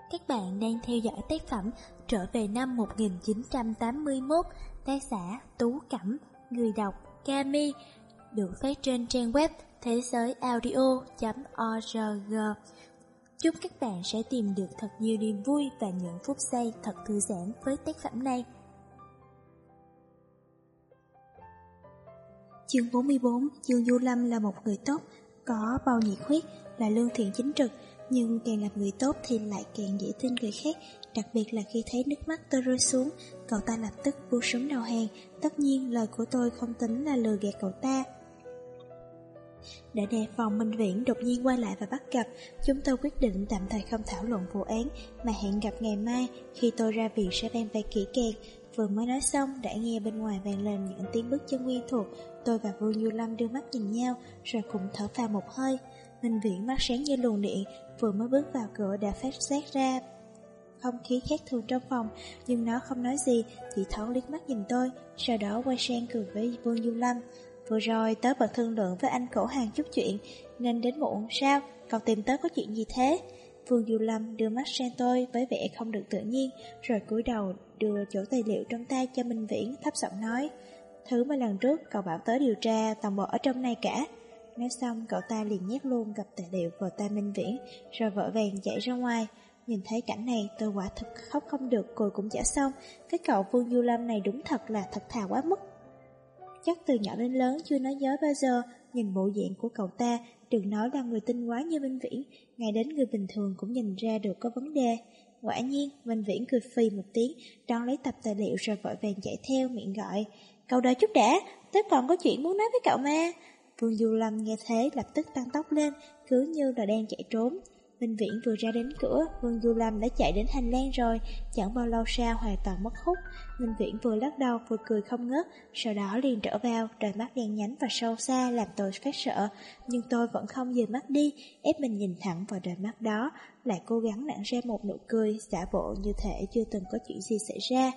Các bạn đang theo dõi tác phẩm Trở về năm 1981, tác giả Tú Cẩm, người đọc Kami, được phát trên trang web thế giới audio.org. Chúc các bạn sẽ tìm được thật nhiều niềm vui và những phút giây thật thư giãn với tác phẩm này. Chương 44. Dương Du Lâm là một người tốt, có bao nhiệt huyết, là lương thiện chính trực, nhưng càng làm người tốt thì lại càng dễ tin người khác, đặc biệt là khi thấy nước mắt tôi rơi xuống, cậu ta lập tức buông súng đầu hàng. Tất nhiên lời của tôi không tính là lừa gạt cậu ta. Để đề phòng Minh Viễn đột nhiên quay lại và bắt gặp, chúng tôi quyết định tạm thời không thảo luận vụ án mà hẹn gặp ngày mai, khi tôi ra viện sẽ bàn bạc kỹ càng. Vừa mới nói xong đã nghe bên ngoài vang lên những tiếng bước chân quen thuộc. Tôi và Vương Du Lâm đưa mắt nhìn nhau rồi cùng thở phào một hơi. Minh Viễn mắt sáng như luồng điện, vừa mới bước vào cửa đã phát giác ra không khí khác thường trong phòng, nhưng nó không nói gì, chỉ thoáng liếc mắt nhìn tôi, sau đó quay sang cười với Vương Du Lâm. Vừa rồi tớ bật thương lượng với anh Cổ Hàng chút chuyện, nên đến muộn. Sao? Cậu tìm tớ có chuyện gì thế? Vương Du Lâm đưa mắt sang tôi với vẻ không được tự nhiên, rồi cúi đầu đưa chỗ tài liệu trong tay cho Minh Viễn, thấp giọng nói: Thứ mà lần trước cậu bảo tớ điều tra toàn bộ ở trong này cả. Nói xong cậu ta liền nhét luôn gặp tài liệu vào tay Minh Viễn, rồi vội vàng chạy ra ngoài. Nhìn thấy cảnh này tôi quả thực khóc không được, cười cũng chả xong. Cái cậu Vương Du Lâm này đúng thật là thật thà quá mức. Chắc từ nhỏ đến lớn chưa nói dối bao giờ. Nhìn bộ dạng của cậu ta, đừng nói là người tinh quá như Minh Viễn, ngay đến người bình thường cũng nhìn ra được có vấn đề. Quả nhiên, Minh Viễn cười phì một tiếng, đón lấy tập tài liệu rồi vội vàng chạy theo, miệng gọi: Cậu đợi chút đã, tớ còn có chuyện muốn nói với cậu mà. Vương Du Lâm nghe thế lập tức tăng tốc lên, cứ như là đang chạy trốn. Minh Viễn vừa ra đến cửa, Vương Du Lâm đã chạy đến hành lang rồi. Chẳng bao lâu sau hoàn toàn mất hút. Minh Viễn vừa lắc đầu vừa cười không ngớt, sau đó liền trở vào, đôi mắt đen nhánh và sâu xa làm tôi phát sợ. Nhưng tôi vẫn không dời mắt đi, ép mình nhìn thẳng vào đôi mắt đó, lại cố gắng nặn ra một nụ cười, giả bộ như thể chưa từng có chuyện gì xảy ra.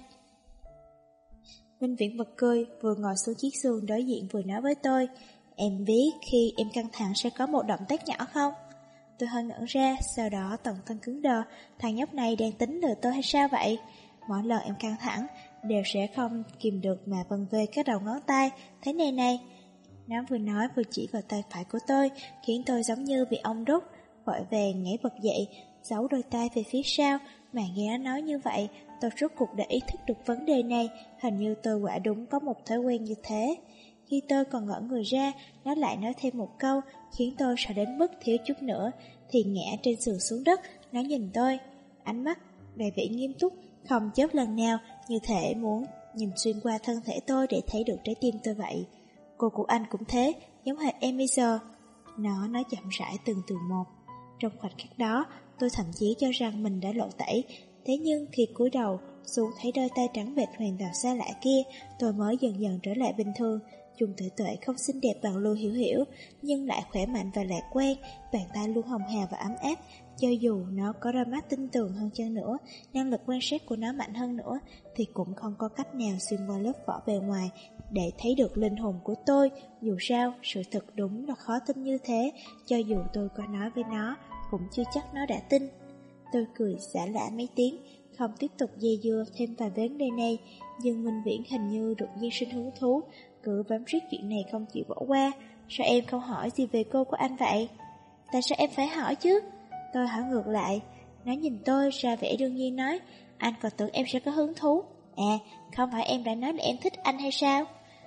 Minh Viễn bật cười, vừa ngồi xuống chiếc giường đối diện vừa nói với tôi: Em biết khi em căng thẳng sẽ có một động tác nhỏ không? Tôi hơi ngẩn ra, sau đó toàn thân cứng đờ. Thằng nhóc này đang tính lừa tôi hay sao vậy? Mỗi lần em căng thẳng đều sẽ không kìm được mà vân về các đầu ngón tay. Thế này này. Nó vừa nói vừa chỉ vào tay phải của tôi, khiến tôi giống như bị ong đốt, vội vàng nhảy bật dậy, giấu đôi tay về phía sau. Mà nghe nó nói như vậy, tôi rốt cuộc đã ý thức được vấn đề này. Hình như tôi quả đúng có một thói quen như thế. Khi tôi còn ngỡ người ra, nó lại nói thêm một câu, khiến tôi sợ đến mức thiếu chút nữa thì ngã trên giường xuống đất. Nó nhìn tôi, ánh mắt đầy vẻ nghiêm túc, không chớp lần nào, như thể muốn nhìn xuyên qua thân thể tôi để thấy được trái tim tôi vậy. Cô của anh cũng thế, giống hệt em bây giờ. Nó nói chậm rãi từng từ một. Trong khoảnh khắc đó, tôi thậm chí cho rằng mình đã lộ tẩy. Thế nhưng khi cúi đầu xuống thấy đôi tay trắng bệch hoàn toàn xa lạ kia, tôi mới dần dần trở lại bình thường. Chung Tuệ Tuệ không xinh đẹp bằng Lưu Hiểu Hiểu, nhưng lại khỏe mạnh và lạc quan, bàn tay luôn hồng hào và ấm áp. Cho dù nó có đôi mắt tinh tường hơn chăng nữa, năng lực quan sát của nó mạnh hơn nữa, thì cũng không có cách nào xuyên qua lớp vỏ bề ngoài để thấy được linh hồn của tôi. Dù sao, sự thật đúng là khó tin như thế, cho dù tôi có nói với nó, cũng chưa chắc nó đã tin. Tôi cười xả lả mấy tiếng, không tiếp tục dây dưa thêm vài vấn đề này, nhưng Minh Viễn hình như đột nhiên sinh hứng thú, cứ bám riết chuyện này không chịu bỏ qua. Sao em không hỏi gì về cô của anh vậy? Tại sao em phải hỏi chứ? Tôi hỏi ngược lại. Nó nhìn tôi ra vẻ đương nhiên nói: Anh còn tưởng em sẽ có hứng thú. À, không phải em đã nói là em thích anh hay sao?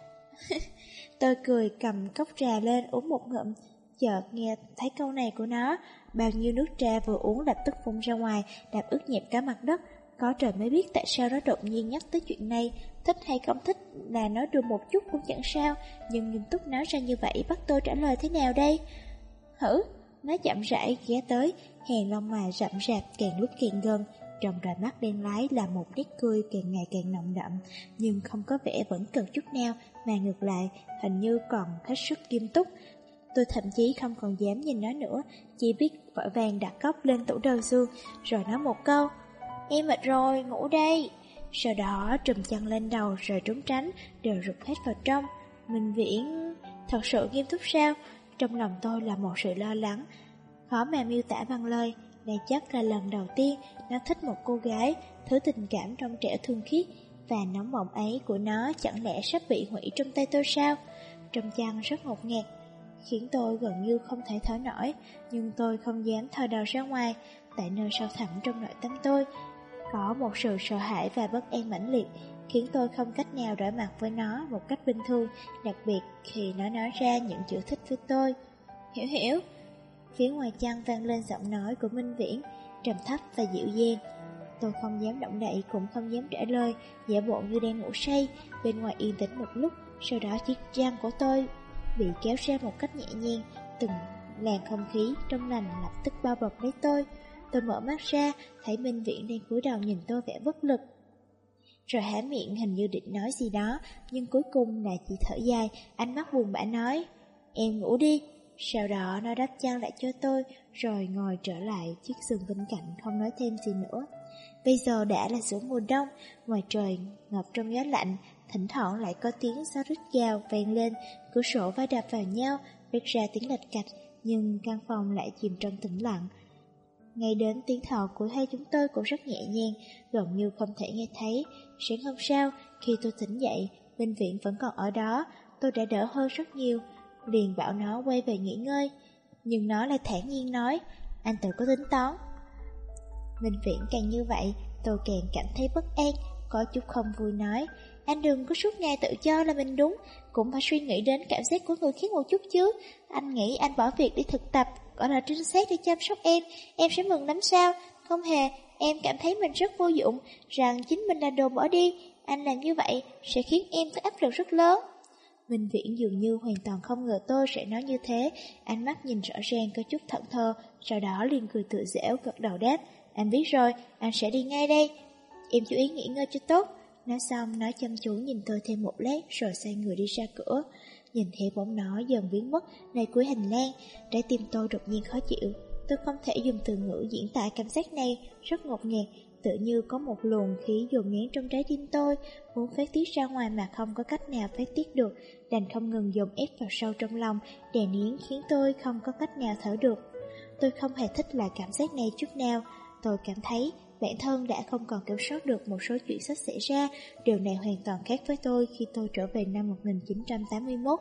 Tôi cười cầm cốc trà lên uống một ngụm. Chợt nghe thấy câu này của nó, bao nhiêu nước trà vừa uống lập tức phun ra ngoài, đạp ướt nhẹp cả mặt đất. Có trời mới biết tại sao nó đột nhiên nhắc tới chuyện này. Thích hay không thích là nói đùa một chút cũng chẳng sao, nhưng nghiêm túc nói ra như vậy bắt tôi trả lời thế nào đây? Hử? Nó chậm rãi ghé tới, hèn lông mày rậm rạp càng lúc càng gần. Trong đôi mắt đen lái là một nét cười càng ngày càng nồng đậm, nhưng không có vẻ vẫn cần chút nào, mà ngược lại hình như còn hết sức nghiêm túc. Tôi thậm chí không còn dám nhìn nó nữa, chỉ biết vội vàng đặt cốc lên tủ đầu giường, rồi nói một câu: Em mệt rồi, ngủ đây. Sau đó trùm chăn lên đầu rồi trốn tránh, đều rụt hết vào trong. Minh Viễn thật sự nghiêm túc sao? Trong lòng tôi là một sự lo lắng khó mà miêu tả bằng lời. Đây chắc là lần đầu tiên nó thích một cô gái, thứ tình cảm trong trẻo thương khiết và nóng bỏng ấy của nó chẳng lẽ sắp bị hủy trong tay tôi sao? Trong chăn rất ngột ngạt, khiến tôi gần như không thể thở nổi, nhưng tôi không dám thò đầu ra ngoài. Tại nơi sâu thẳm trong nội tâm tôi có một sự sợ hãi và bất an mãnh liệt, khiến tôi không cách nào đối mặt với nó một cách bình thường, đặc biệt khi nó nói ra những chữ thích với tôi. Hiểu hiểu. Phía ngoài chăn vang lên giọng nói của Minh Viễn, trầm thấp và dịu dàng. Tôi không dám động đậy cũng không dám trả lời, giả bộ như đang ngủ say. Bên ngoài yên tĩnh một lúc, sau đó chiếc chăn của tôi bị kéo ra một cách nhẹ nhàng, từng làn không khí trong lành lập tức bao bọc lấy tôi. Tôi mở mắt ra, thấy Minh Viễn đang cúi đầu nhìn tôi vẻ bất lực, rồi há miệng hình như định nói gì đó, nhưng cuối cùng là chỉ thở dài, ánh mắt buồn bã nói, em ngủ đi. Sau đó nó đắp chăn lại cho tôi, rồi ngồi trở lại chiếc giường bên cạnh, không nói thêm gì nữa. Bây giờ đã là giữa mùa đông, ngoài trời ngập trong gió lạnh, thỉnh thoảng lại có tiếng gió rít gào vang lên, cửa sổ va đập vào nhau, phát ra tiếng lạch cạch, nhưng căn phòng lại chìm trong tĩnh lặng. Ngay đến tiếng thở của hai chúng tôi cũng rất nhẹ nhàng, gần như không thể nghe thấy. Sáng hôm sau, khi tôi tỉnh dậy, Minh Viễn vẫn còn ở đó, tôi đã đỡ hơn rất nhiều, liền bảo nó quay về nghỉ ngơi. Nhưng nó lại thản nhiên nói, anh tự có tính toán. Minh Viễn càng như vậy, tôi càng cảm thấy bất an, có chút không vui nói, anh đừng có suốt ngày tự cho là mình đúng, cũng phải suy nghĩ đến cảm giác của người khác một chút chứ. Anh nghĩ anh bỏ việc đi thực tập, gọi là trinh sát để chăm sóc em sẽ mừng lắm sao? Không hề, em cảm thấy mình rất vô dụng, rằng chính mình là đồ bỏ đi. Anh làm như vậy sẽ khiến em có áp lực rất lớn. Minh Viễn dường như hoàn toàn không ngờ tôi sẽ nói như thế, ánh mắt nhìn rõ ràng có chút thẫn thờ, sau đó liền cười tự giễu gật đầu đáp, anh biết rồi, anh sẽ đi ngay đây. Em chú ý nghỉ ngơi cho tốt. Nói xong, nó chăm chú nhìn tôi thêm một lát rồi xoay người đi ra cửa. Nhìn thấy bóng nó dần biến mất nơi cuối hành lang, trái tim tôi đột nhiên khó chịu. Tôi không thể dùng từ ngữ diễn tả cảm giác này, rất ngột ngạt, tự như có một luồng khí dồn nén trong trái tim tôi, muốn phát tiết ra ngoài mà không có cách nào phát tiết được, đành không ngừng dồn ép vào sâu trong lòng, đè nén khiến tôi không có cách nào thở được. Tôi không hề thích lại cảm giác này chút nào. Tôi cảm thấy bản thân đã không còn kiểm soát được một số chuyện sắp xảy ra. Điều này hoàn toàn khác với tôi khi tôi trở về năm 1981.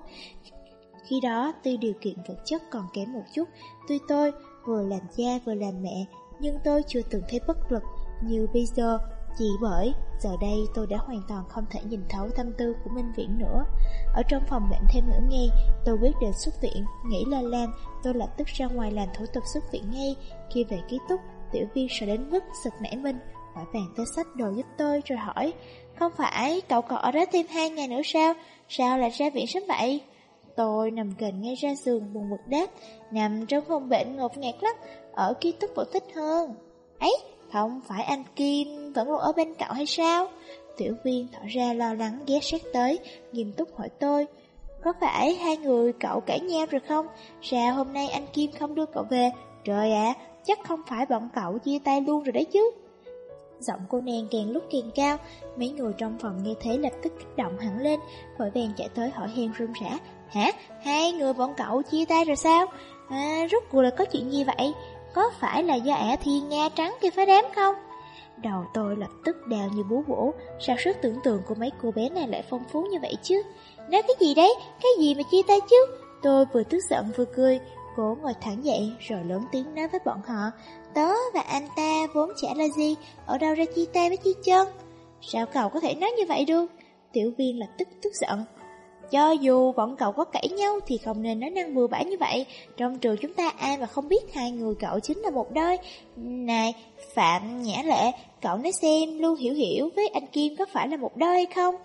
Khi đó, tuy điều kiện vật chất còn kém một chút, tuy tôi vừa làm cha vừa làm mẹ, nhưng tôi chưa từng thấy bất lực như bây giờ. Chỉ bởi giờ đây tôi đã hoàn toàn không thể nhìn thấu tâm tư của Minh Viễn nữa. Ở trong phòng bệnh thêm nửa ngày, tôi quyết định xuất viện. Nghĩ là làm, tôi lập tức ra ngoài làm thủ tục xuất viện ngay. Khi về ký túc, Tiểu Viên sợ đến mức sực nảy mình, vội vàng tới xách đồ giúp tôi rồi hỏi, không phải cậu còn ở đó thêm 2 ngày nữa sao? Sao lại ra viện sớm vậy? Tôi nằm kềnh ngay ra giường buồn bực đáp, nằm trong phòng bệnh ngột ngạt lắm, ở ký túc vẫn thích hơn. Ấy, không phải anh Kim vẫn luôn ở bên cậu hay sao? Tiểu Viên tỏ ra lo lắng ghé sát tới, nghiêm túc hỏi tôi, có phải hai người cậu cãi nhau rồi không? Sao hôm nay anh Kim không đưa cậu về? Trời ạ, chắc không phải bọn cậu chia tay luôn rồi đấy chứ. Giọng cô nàng càng lúc càng cao, mấy người trong phòng nghe thế lập tức kích động hẳn lên, vội vàng chạy tới hỏi han run rả, hả? Hai người bọn cậu chia tay rồi sao? Rốt cuộc là có chuyện gì vậy? Có phải là do ả Thiên Nga trắng kia phá đám không? Đầu tôi lập tức đào như búa bổ, sao sức tưởng tượng của mấy cô bé này lại phong phú như vậy chứ? Nói cái gì đấy? Cái gì mà chia tay chứ? Tôi vừa tức giận vừa cười, cố ngồi thẳng dậy rồi lớn tiếng nói với bọn họ, tớ và anh ta vốn chả là gì, ở đâu ra chia tay với chi chân? Sao cậu có thể nói như vậy được? Tiểu Viên lập tức tức giận. Cho dù bọn cậu có cãi nhau thì không nên nói năng bừa bãi như vậy. Trong trường chúng ta ai mà không biết hai người cậu chính là một đôi. Này, Phạm Nhã Lệ, cậu nói xem Lưu Hiểu Hiểu với anh Kim có phải là một đôi hay không?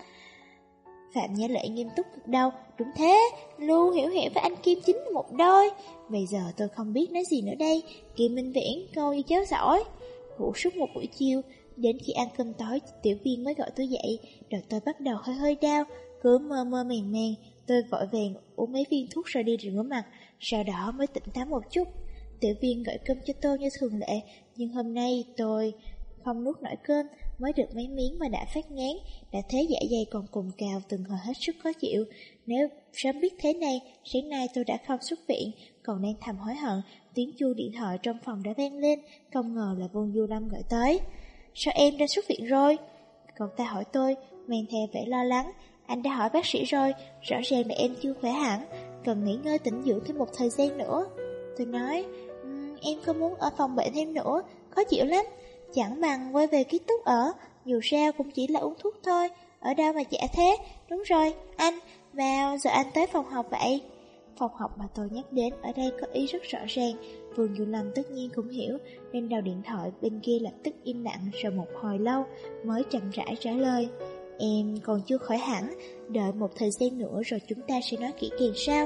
Phạm Nhã Lệ nghiêm túc gật đầu. Đúng thế, Lưu Hiểu Hiểu với anh Kim chính là một đôi. Bây giờ tôi không biết nói gì nữa đây. Kim Minh Viễn, cô như cháu giỏi. Ngủ suốt một buổi chiều, đến khi ăn cơm tối, Tiểu Viên mới gọi tôi dậy. Đầu tôi bắt đầu hơi hơi đau, cứ mơ mơ màng màng. Tôi vội vàng uống mấy viên thuốc rồi đi rửa mặt, sau đó mới tỉnh táo một chút. Tiểu Viên gọi cơm cho tôi như thường lệ, nhưng hôm nay tôi không nuốt nổi cơm, mới được mấy miếng mà đã phát ngán, đã thế dạ dày còn cồn cào từng hồi hết sức khó chịu. Nếu sớm biết thế này, sáng nay tôi đã không xuất viện, còn đang thầm hối hận, tiếng chuông điện thoại trong phòng đã vang lên, không ngờ là Vương Du Lâm gọi tới. Sao em đã xuất viện rồi? Cậu ta hỏi tôi, mang theo vẻ lo lắng. Anh đã hỏi bác sĩ rồi, rõ ràng là em chưa khỏe hẳn, cần nghỉ ngơi tĩnh dưỡng thêm một thời gian nữa. Tôi nói, em không muốn ở phòng bệnh thêm nữa, khó chịu lắm. Chẳng bằng quay về ký túc ở, dù sao cũng chỉ là uống thuốc thôi, ở đâu mà chả thế. Đúng rồi, anh, bao giờ anh tới phòng học vậy? Phòng học mà tôi nhắc đến ở đây có ý rất rõ ràng. Vương Du Lâm tất nhiên cũng hiểu, nên đầu điện thoại bên kia lập tức im lặng, rồi một hồi lâu mới chậm rãi trả lời. Em còn chưa khỏi hẳn, đợi một thời gian nữa rồi chúng ta sẽ nói kỹ càng sao.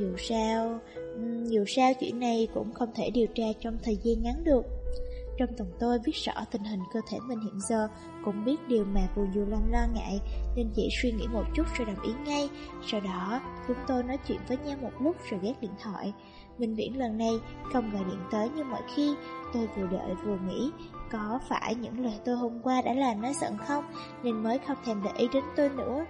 Dù sao chuyện này cũng không thể điều tra trong thời gian ngắn được. Trong lòng tôi biết rõ tình hình cơ thể mình hiện giờ, cũng biết điều mà Vương Du Lâm lo ngại, nên chỉ suy nghĩ một chút rồi đồng ý ngay. Sau đó, chúng tôi nói chuyện với nhau một lúc rồi gác điện thoại. Minh Viễn lần này không gọi điện tới như mọi khi. Tôi vừa đợi vừa nghĩ, có phải những lời tôi hôm qua đã làm nó giận không, nên mới không thèm để ý đến tôi nữa.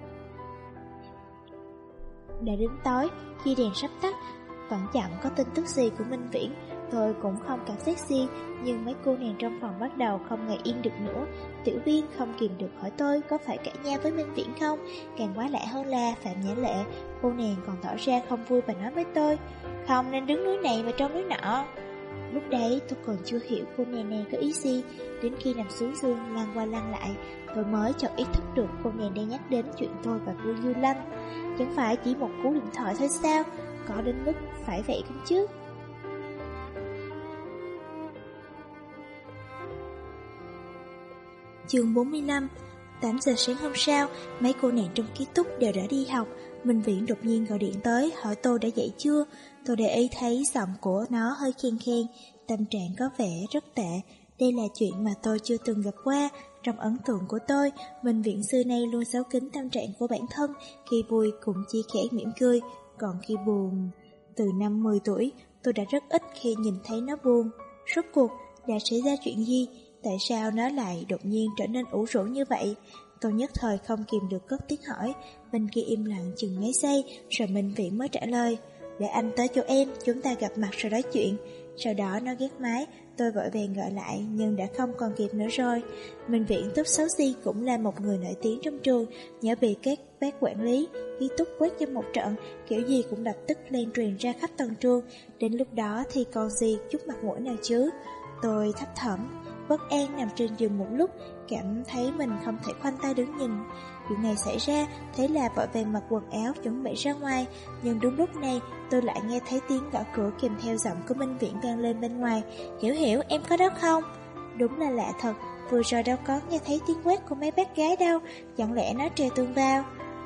Đã đến tối, khi đèn sắp tắt, vẫn chẳng có tin tức gì của Minh Viễn. Tôi cũng không cảm giác gì, nhưng mấy cô nàng trong phòng bắt đầu không ngày yên được nữa. Tiểu Viên không kìm được hỏi tôi có phải cãi nhau với Minh Viễn không. Càng quá lạ hơn là Phạm Nhã Lệ, cô nàng còn tỏ ra không vui và nói với tôi, không nên đứng núi này mà trông núi nọ. Lúc đấy tôi còn chưa hiểu cô nàng này có ý gì. Đến khi nằm xuống giường lăn qua lăn lại, tôi mới chợt ý thức được cô nàng đang nhắc đến chuyện tôi và Vương Du Lâm. Chẳng phải chỉ một cú điện thoại thôi sao, có đến mức phải vậy không chứ? Chương 45. 8 giờ sáng hôm sau, mấy cô nàng trong ký túc đều đã đi học. Minh Viễn đột nhiên gọi điện tới hỏi tôi đã dậy chưa. Tôi để ý thấy giọng của nó hơi khen khen, tâm trạng có vẻ rất tệ. Đây là chuyện mà tôi chưa từng gặp qua. Trong ấn tượng của tôi, Minh Viễn xưa nay luôn giấu kín tâm trạng của bản thân, khi vui cũng chỉ khẽ mỉm cười, còn khi buồn. Từ năm 10 tuổi, tôi đã rất ít khi nhìn thấy nó buồn. Rốt cuộc đã xảy ra chuyện gì? Tại sao nó lại đột nhiên trở nên ủ rũ như vậy? Tôi nhất thời không kìm được cất tiếng hỏi. Bên kia im lặng chừng mấy giây, rồi Minh Viễn mới trả lời, để anh tới chỗ em, chúng ta gặp mặt rồi nói chuyện. Sau đó nó gác máy, tôi vội vàng gọi lại, nhưng đã không còn kịp nữa rồi. Minh Viễn tốt xấu gì cũng là một người nổi tiếng trong trường, nhớ bị các bác quản lý ký túc quét cho một trận, kiểu gì cũng lập tức lan truyền ra khắp toàn trường. Đến lúc đó thì còn gì chút mặt mũi nào chứ? Tôi thấp thỏm bất an nằm trên giường một lúc, cảm thấy mình không thể khoanh tay đứng nhìn. Chuyện này xảy ra, thế là vội vàng mặc quần áo chuẩn bị ra ngoài. Nhưng đúng lúc này, tôi lại nghe thấy tiếng gõ cửa kèm theo giọng của Minh Viễn vang lên bên ngoài. Hiểu Hiểu, em có đó không? Đúng là lạ thật, vừa rồi đâu có nghe thấy tiếng quát của mấy bác gái đâu, chẳng lẽ nó treo tường vào?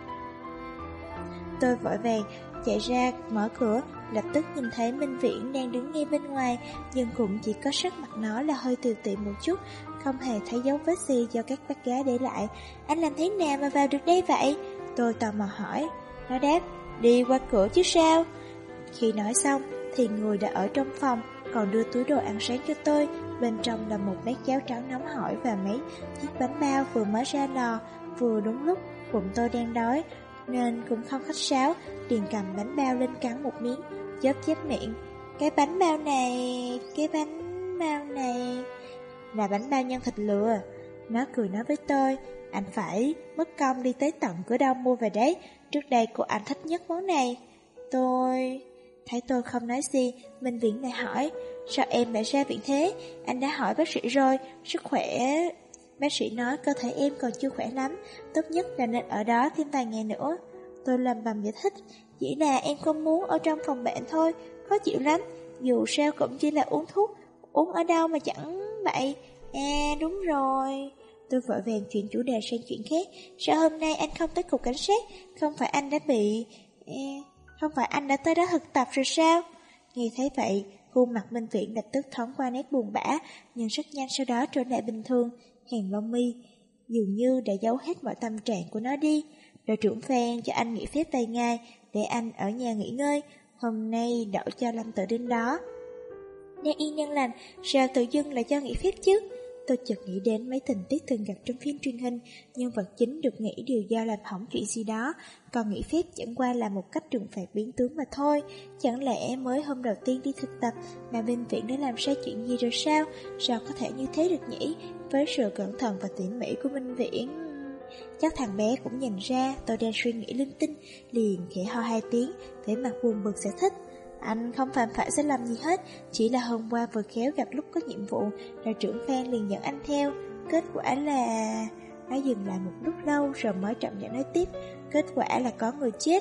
Tôi vội vàng chạy ra mở cửa, lập tức nhìn thấy Minh Viễn đang đứng ngay bên ngoài, nhưng cũng chỉ có sắc mặt nó là hơi tiều tụy một chút, không hề thấy dấu vết gì do các bác gái để lại. Anh làm thế nào mà vào được đây vậy? Tôi tò mò hỏi. Nó đáp, đi qua cửa chứ sao? Khi nói xong thì người đã ở trong phòng, còn đưa túi đồ ăn sáng cho tôi. Bên trong là một bát cháo trắng nóng hổi và mấy chiếc bánh bao vừa mới ra lò. Vừa đúng lúc bụng tôi đang đói, nên cũng không khách sáo, liền cầm bánh bao lên cắn một miếng, chớp miệng. Cái bánh bao này là bánh bao nhân thịt lừa. Nó cười nói với tôi, anh phải mất công đi tới tận cửa đông mua về đấy, trước đây cô anh thích nhất món này. Thấy tôi không nói gì, Minh Viễn lại hỏi, sao em lại ra viện thế? Anh đã hỏi bác sĩ rồi, sức khỏe... Bác sĩ nói cơ thể em còn chưa khỏe lắm, tốt nhất là nên ở đó thêm vài ngày nữa. Tôi lầm bầm giải thích, chỉ là em không muốn ở trong phòng bệnh thôi, khó chịu lắm. Dù sao cũng chỉ là uống thuốc, uống ở đâu mà chẳng vậy. À đúng rồi. Tôi vội vàng chuyển chủ đề sang chuyện khác. Sao hôm nay anh không tới cục cảnh sát? Không phải anh đã tới đó thực tập rồi sao? Nghe thấy vậy, khuôn mặt Minh Viễn lập tức thoáng qua nét buồn bã, nhưng rất nhanh sau đó trở lại bình thường. Hàng lông mi dường như đã giấu hết mọi tâm trạng của nó đi. Đội trưởng Phan cho anh nghỉ phép vài ngày để anh ở nhà nghỉ ngơi. Hôm nay đậu cho Lâm Tự đến đó. Đang yên đang lành, sao tự dưng lại cho nghỉ phép chứ? Tôi chợt nghĩ đến mấy tình tiết thường gặp trong phim truyền hình, nhân vật chính được nghĩ đều do làm hỏng chuyện gì đó, còn nghỉ phép chẳng qua là một cách trừng phạt biến tướng mà thôi. Chẳng lẽ mới hôm đầu tiên đi thực tập mà Minh Viễn đã làm sai chuyện gì rồi sao? Sao có thể như thế được nhỉ? Với sự cẩn thận và tỉ mỉ của Minh Viễn, chắc thằng bé cũng nhìn ra tôi đang suy nghĩ linh tinh, liền khẽ ho 2 tiếng, vẻ mặt buồn bực giải thích. Anh không phạm phải sai lầm gì hết, chỉ là hôm qua vừa khéo gặp lúc có nhiệm vụ, rồi trưởng Phan liền dẫn anh theo. Kết quả là... Nó dừng lại một lúc lâu rồi mới chậm rãi nói tiếp. Kết quả là có người chết.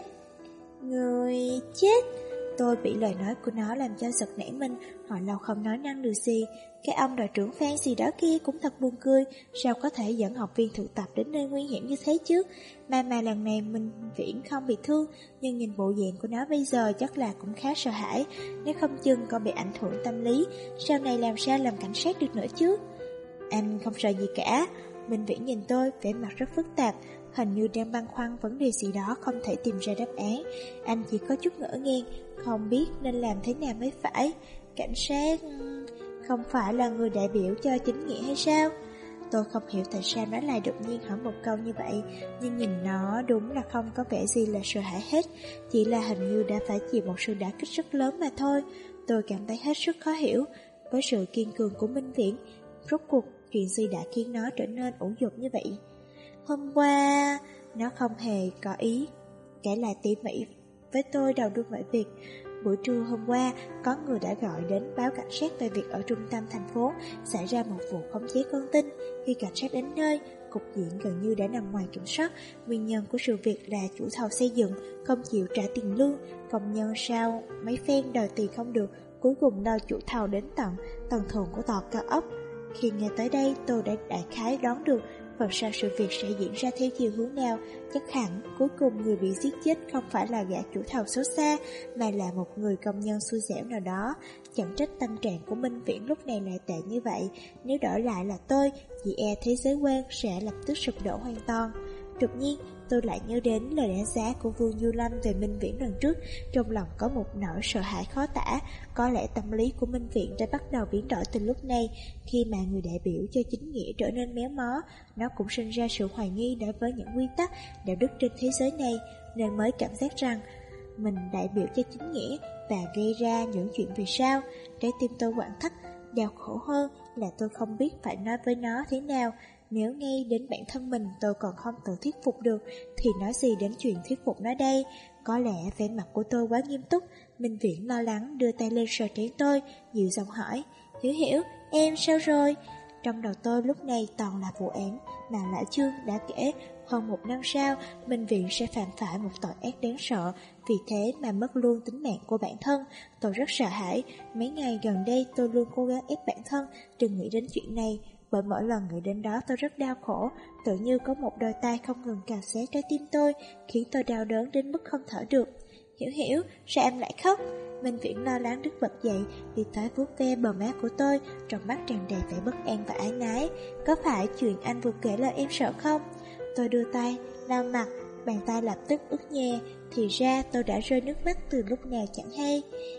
Người chết? Tôi bị lời nói của nó làm cho giật nảy mình, hồi lâu không nói năng được gì. Cái ông đội trưởng Phan gì đó kia cũng thật buồn cười, sao có thể dẫn học viên thực tập đến nơi nguy hiểm như thế chứ? Mà lần này Minh Viễn không bị thương, nhưng nhìn bộ dạng của nó bây giờ chắc là cũng khá sợ hãi. Nếu không chừng còn bị ảnh hưởng tâm lý, sau này làm sao làm cảnh sát được nữa chứ? Anh không sợ gì cả. Minh Viễn nhìn tôi, vẻ mặt rất phức tạp, hình như đang băn khoăn vấn đề gì đó không thể tìm ra đáp án. Anh chỉ có chút ngỡ ngàng, không biết nên làm thế nào mới phải. Cảnh sát không phải là người đại biểu cho chính nghĩa hay sao? Tôi không hiểu tại sao nó lại đột nhiên hỏi một câu như vậy, nhưng nhìn nó đúng là không có vẻ gì là sợ hãi hết, chỉ là hình như đã phải chịu một sự đả kích rất lớn mà thôi. Tôi cảm thấy hết sức khó hiểu với sự kiên cường của Minh Viễn. Rốt cuộc chuyện gì đã khiến nó trở nên ủ dột như vậy? Hôm qua, nó không hề có ý kể lại tỉ mỉ với tôi đầu đuôi mọi việc. Buổi trưa hôm qua, có người đã gọi đến báo cảnh sát về việc ở trung tâm thành phố xảy ra một vụ khống chế con tin. Khi cảnh sát đến nơi, cục diện gần như đã nằm ngoài kiểm soát. Nguyên nhân của sự việc là chủ thầu xây dựng không chịu trả tiền lương, công nhân sau mấy phen đòi tiền không được, cuối cùng đòi chủ thầu đến tận tầng thượng của tòa cao ốc. Khi nghe tới đây, tôi đã đại khái đoán được phần sau sự việc sẽ diễn ra theo chiều hướng nào. Chắc hẳn cuối cùng người bị giết chết không phải là gã chủ thầu xấu xa, mà là một người công nhân xui xẻo nào đó. Chẳng trách tâm trạng của Minh Viễn lúc này lại tệ như vậy. Nếu đổi lại là tôi, chị e thế giới quan sẽ lập tức sụp đổ hoàn toàn. Đột nhiên tôi lại nhớ đến lời đánh giá của Vương Du Lâm về Minh Viễn lần trước, trong lòng có một nỗi sợ hãi khó tả. Có lẽ tâm lý của Minh Viễn đã bắt đầu biến đổi từ lúc này. Khi mà người đại biểu cho chính nghĩa trở nên méo mó, nó cũng sinh ra sự hoài nghi đối với những quy tắc đạo đức trên thế giới này, nên mới cảm giác rằng mình đại biểu cho chính nghĩa và gây ra những chuyện về sau. Trái tim tôi quặn thắt, đau khổ hơn là tôi không biết phải nói với nó thế nào. Nếu ngay đến bản thân mình tôi còn không tự thuyết phục được, thì nói gì đến chuyện thuyết phục nó đây? Có lẽ vẻ mặt của tôi quá nghiêm túc. Minh Viễn lo lắng đưa tay lên sờ trán tôi, dịu giọng hỏi: Hiểu, em sao rồi? Trong đầu tôi lúc này toàn là vụ án mà Lã Chương đã kể. Hơn 1 năm sau, Minh Viễn sẽ phạm phải một tội ác đáng sợ, vì thế mà mất luôn tính mạng của bản thân. Tôi rất sợ hãi. Mấy ngày gần đây tôi luôn cố gắng ép bản thân đừng nghĩ đến chuyện này, bởi mỗi lần nghĩ đến đó tôi rất đau khổ, tự như có một đôi tay không ngừng cào xé trái tim tôi, khiến tôi đau đớn đến mức không thở được. Hiểu, sao em lại khóc? Minh Viễn lo lắng đứng bật dậy, đi tới vuốt ve bờ má của tôi, trong mắt tràn đầy vẻ bất an và áy náy. Có phải chuyện anh vừa kể là em sợ không? Tôi đưa tay lau mặt, bàn tay lập tức ướt nhè. Thì ra tôi đã rơi nước mắt từ lúc nào chẳng hay.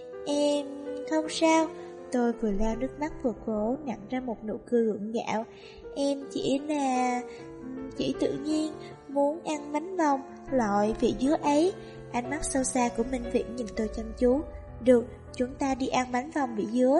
Em không sao. Tôi vừa lau nước mắt vừa cố nặn ra một nụ cười gượng gạo. Em chỉ tự nhiên muốn ăn bánh bông loại vị dứa ấy. Ánh mắt sâu xa của Minh Viễn nhìn tôi chăm chú. Được, chúng ta đi ăn bánh bông vị dứa.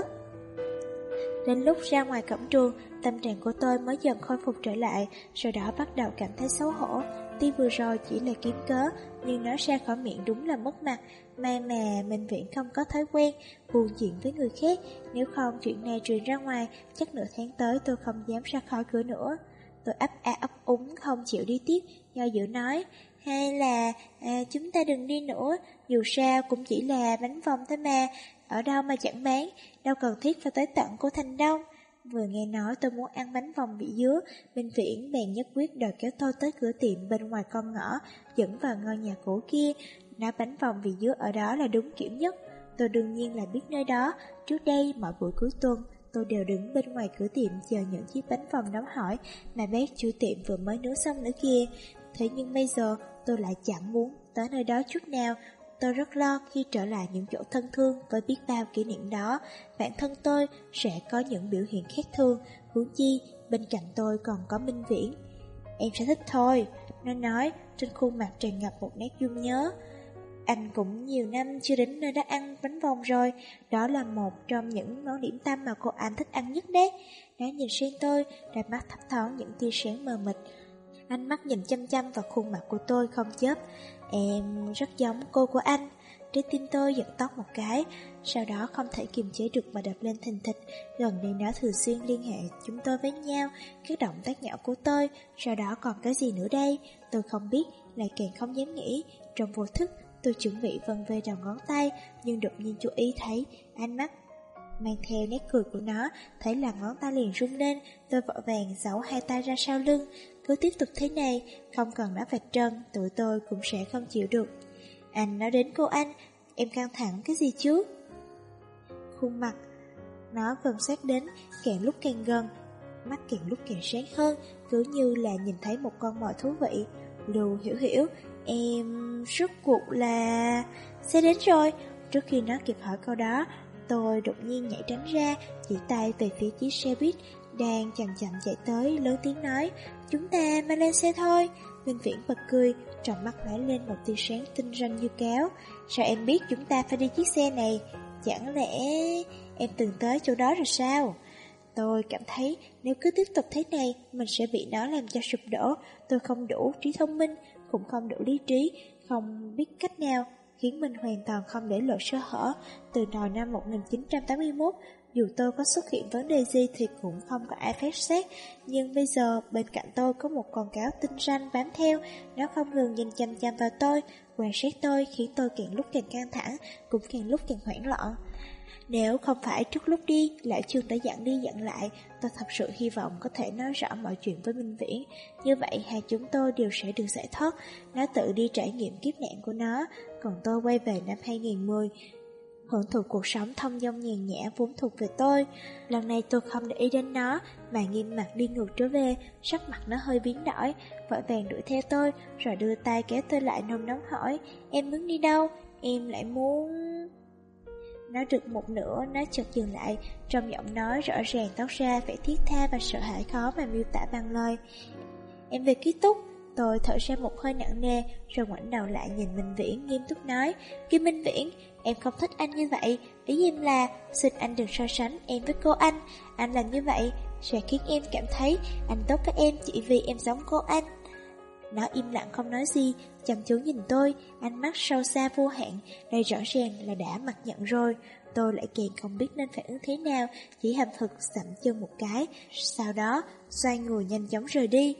Đến lúc ra ngoài cổng trường, tâm trạng của tôi mới dần khôi phục trở lại, sau đó bắt đầu cảm thấy xấu hổ. Tuy vừa rồi chỉ là kiếm cớ, nhưng nói ra khỏi miệng đúng là mất mặt. May mà Minh Viễn không có thói quen buồn chuyện với người khác, nếu không chuyện này truyền ra ngoài, chắc nửa tháng tới tôi không dám ra khỏi cửa nữa. Tôi ấp úng không chịu đi tiếp, do dự nói: hay là chúng ta đừng đi nữa, dù sao cũng chỉ là bánh vòng thôi mà, ở đâu mà chẳng bán, đâu cần thiết phải tới tận cô Thành Đông. Vừa nghe nói tôi muốn ăn bánh vòng vị dứa, Minh Viễn bèn nhất quyết đòi kéo tôi tới cửa tiệm bên ngoài con ngõ, dẫn vào ngôi nhà cũ kia. Nói bánh vòng vị dứa ở đó là đúng kiểu nhất. Tôi đương nhiên là biết nơi đó. Trước đây mỗi buổi cuối tuần tôi đều đứng bên ngoài cửa tiệm chờ những chiếc bánh vòng nóng hổi mà bác chủ tiệm vừa mới nướng xong nữa kia. Thế nhưng bây giờ tôi lại chẳng muốn tới nơi đó chút nào. Tôi rất lo khi trở lại những chỗ thân thương với biết bao kỷ niệm đó, bản thân tôi sẽ có những biểu hiện khác thường. Huống chi, bên cạnh tôi còn có Minh Viễn. Em sẽ thích thôi, nó nói, trên khuôn mặt tràn ngập một nét dung nhớ. Anh cũng nhiều năm chưa đến nơi đó ăn bánh vòng rồi, đó là một trong những món điểm tâm mà cô anh thích ăn nhất đấy. Nó nhìn sang tôi, đôi mắt thấp thoáng những tia sáng mờ mịt. Ánh mắt nhìn chăm chăm vào khuôn mặt của tôi không chớp. Em rất giống cô của anh. Trái tim tôi giật tóc một cái, sau đó không thể kiềm chế được mà đập lên thình thịch. Gần đây nó thường xuyên liên hệ chúng tôi với nhau, các động tác nhỏ của tôi, sau đó còn cái gì nữa đây? Tôi không biết, lại càng không dám nghĩ. Trong vô thức, tôi chuẩn bị vân về đầu ngón tay, nhưng đột nhiên chú ý thấy ánh mắt mang theo nét cười của nó, thấy là ngón tay liền rung lên. Tôi vội vàng giấu hai tay ra sau lưng. Cứ tiếp tục thế này, không cần nó vạch trần, tụi tôi cũng sẽ không chịu được. Anh nói đến cô anh, em căng thẳng cái gì chứ? Khuôn mặt nó vần sát đến, càng lúc càng gần, mắt càng lúc càng sáng hơn, cứ như là nhìn thấy một con mồi thú vị. Lưu Hiểu Hiểu, em rốt cuộc là... Sẽ đến rồi. Trước khi nó kịp hỏi câu đó, tôi đột nhiên nhảy tránh ra, chỉ tay về phía chiếc xe buýt đang chậm chậm chạy tới, lớn tiếng nói, chúng ta mang lên xe thôi. Minh Viễn bật cười, trong mắt lóe lên một tia sáng tinh ranh như cáo. Sao em biết chúng ta phải đi chiếc xe này? Chẳng lẽ em từng tới chỗ đó rồi sao? Tôi cảm thấy nếu cứ tiếp tục thế này, mình sẽ bị nó làm cho sụp đổ. Tôi không đủ trí thông minh, cũng không đủ lý trí, không biết cách nào khiến mình hoàn toàn không để lộ sơ hở. Từ đầu năm 1981, dù tôi có xuất hiện vấn đề gì thì cũng không có ai phát xét. Nhưng bây giờ bên cạnh tôi có một con cáo tinh ranh bám theo. Nó không ngừng nhìn chăm chăm vào tôi, quan sát tôi, khiến tôi càng lúc càng căng thẳng, cũng càng lúc càng hoảng loạn. Nếu không phải trước lúc đi, Lão Trương đã dặn đi dặn lại, tôi thật sự hy vọng có thể nói rõ mọi chuyện với Minh Viễn. Như vậy hai chúng tôi đều sẽ được giải thoát. Nó tự đi trải nghiệm kiếp nạn của nó, còn tôi quay về năm 2010, hưởng thụ cuộc sống thông dong nhàn nhã vốn thuộc về tôi. Lần này tôi không để ý đến nó, mà nghiêm mặt đi ngược trở về. Sắc mặt nó hơi biến đổi, vội vàng đuổi theo tôi, rồi đưa tay kéo tôi lại nôn nóng hỏi, em muốn đi đâu? Em lại muốn... Nói được một nửa, nó chợt dừng lại, trong giọng nói rõ ràng toát ra vẻ thiết tha và sợ hãi khó mà miêu tả bằng lời. Em về ký túc. Tôi thở ra một hơi nặng nề, rồi ngoảnh đầu lại nhìn Minh Viễn, nghiêm túc nói, Kim Minh Viễn, em không thích anh như vậy. Ý em là, xin anh đừng so sánh em với cô anh làm như vậy sẽ khiến em cảm thấy anh tốt với em chỉ vì em giống cô anh. Nó im lặng không nói gì, chăm chú nhìn tôi, ánh mắt sâu xa vô hạn, đây rõ ràng là đã mặc nhận rồi. Tôi lại càng không biết nên phản ứng thế nào, chỉ hầm hực dậm chân một cái, sau đó xoay người nhanh chóng rời đi.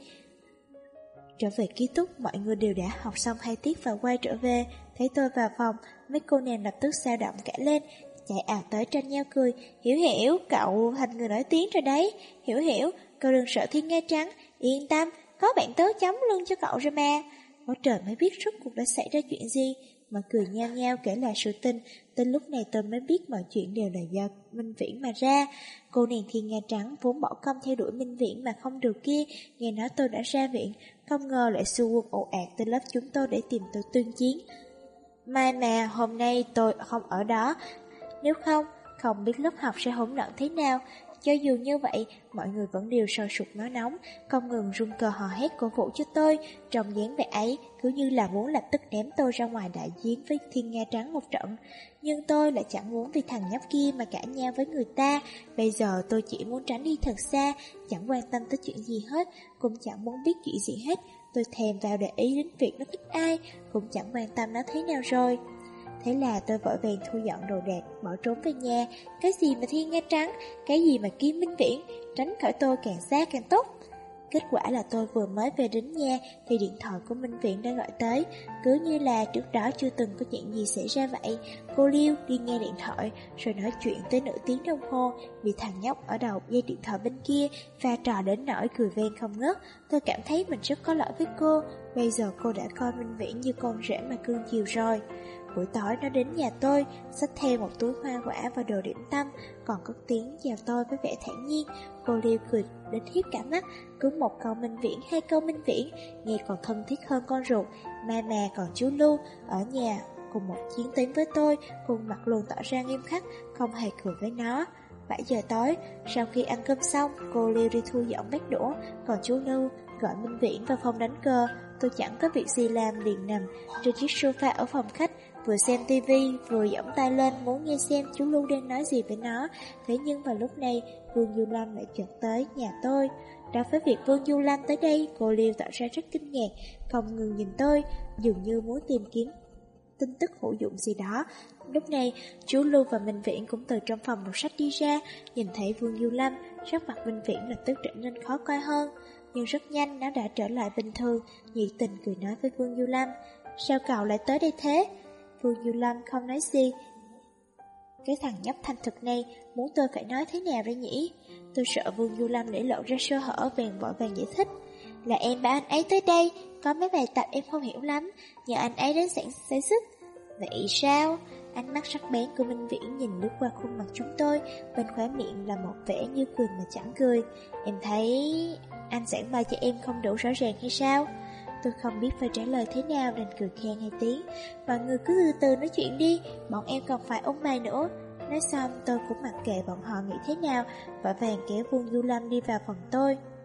Trở về ký túc, mọi người đều đã học xong 2 tiết và quay trở về. Thấy tôi vào phòng, mấy cô nàng lập tức dao động cả lên, chạy ào tới tranh nhau cười. Hiểu Hiểu, cậu thành người nổi tiếng rồi đấy. Hiểu Hiểu, cậu đừng sợ thiên nga trắng, yên tâm, có bạn tớ chống lưng cho cậu rồi mà. Có trời mới biết rốt cuộc đã xảy ra chuyện gì. Mọi cười nhao nhao kể lại sự tình. Tới lúc này tôi mới biết mọi chuyện đều là do Minh Viễn mà ra. Cô nàng thiên nga trắng vốn bỏ công theo đuổi Minh Viễn mà không được kia, nghe nói tôi đã ra viện, không ngờ lại xua quân ồ ạt tới lớp chúng tôi để tìm tôi tuyên chiến. May mà hôm nay tôi không ở đó, nếu không biết lớp học sẽ hỗn loạn thế nào. Cho dù như vậy, mọi người vẫn đều sôi sục máu nóng, không ngừng rung cờ hò hét cổ vũ cho tôi. Trong dáng vẻ ấy, cứ như là muốn lập tức ném tôi ra ngoài đại chiến với thiên nga trắng một trận. Nhưng tôi lại chẳng muốn vì thằng nhóc kia mà cãi nhau với người ta. Bây giờ tôi chỉ muốn tránh đi thật xa, chẳng quan tâm tới chuyện gì hết, cũng chẳng muốn biết chuyện gì hết. Tôi thèm vào để ý đến việc nó thích ai, cũng chẳng quan tâm nó thế nào rồi. Thế là tôi vội vàng thu dọn đồ đạc, bỏ trốn về nhà. Cái gì mà thiên nga trắng, cái gì mà Kim Minh Viễn, tránh khỏi tôi càng xa càng tốt. Kết quả là tôi vừa mới về đến nhà thì điện thoại của Minh Viễn đã gọi tới. Cứ như là trước đó chưa từng có chuyện gì xảy ra vậy. Cô Liêu đi nghe điện thoại rồi nói chuyện tới nửa tiếng đồng hồ, bị thằng nhóc ở đầu dây điện thoại bên kia pha trò đến nỗi cười vang không ngớt. Tôi cảm thấy mình rất có lỗi với cô. Bây giờ cô đã coi Minh Viễn như con rể mà cưng chiều rồi. Buổi tối nó đến nhà tôi, xách theo một túi hoa quả và đồ điểm tâm, còn cất tiếng chào tôi với vẻ thản nhiên. Cô Liêu cười đến hiếp cả mắt, cứ một câu Minh Viễn, 2 câu Minh Viễn, nghe còn thân thiết hơn con ruột. Mà còn chú Lưu ở nhà cùng một chiến tuyến với tôi, khuôn mặt luôn tỏ ra nghiêm khắc, không hề cười với nó. 7 giờ tối. Sau khi ăn cơm xong, cô Liêu đi thu dọn bát đũa, còn chú Lưu gọi Minh Viễn vào phòng đánh cờ. Tôi chẳng có việc gì làm, liền nằm trên chiếc sofa ở phòng khách, vừa xem tivi vừa giỏng tay lên muốn nghe xem chú Lưu đang nói gì với nó. Thế nhưng vào lúc này, Vương Du Lâm lại chợt tới nhà tôi. Đối với việc Vương Du Lâm tới đây, cô Liêu tỏ ra rất kinh ngạc, không ngừng nhìn tôi, dường như muốn tìm kiếm tin tức hữu dụng gì đó. Lúc này, chú Lưu và Minh Viễn cũng từ trong phòng đọc sách đi ra, nhìn thấy Vương Du Lâm, sắc mặt Minh Viễn lập tức trở nên khó coi hơn. Nhưng rất nhanh nó đã trở lại bình thường, nhiệt tình cười nói với Vương Du Lâm: sao cậu lại tới đây thế? Vương Du Lâm không nói gì. Cái thằng nhóc thành thực này muốn tôi phải nói thế nào đây nhỉ? Tôi sợ Vương Du Lâm để lộ ra sơ hở, bèn vội vàng giải thích: là em bảo anh ấy tới đây, có mấy bài tập em không hiểu lắm, nhờ anh ấy đến sản xuất. Vậy sao? Ánh mắt sắc bén của Minh Viễn nhìn lướt qua khuôn mặt chúng tôi, bên khóe miệng là một vẻ như cười mà chẳng cười. Em thấy anh giảng bài cho em không đủ rõ ràng hay sao? Tôi không biết phải trả lời thế nào nên cười khen 2 tiếng. Mọi người cứ từ từ nói chuyện đi, bọn em còn phải ôn bài nữa. Nói xong tôi cũng mặc kệ bọn họ nghĩ thế nào, vội vàng kéo Vương Du Lâm đi vào phòng tôi.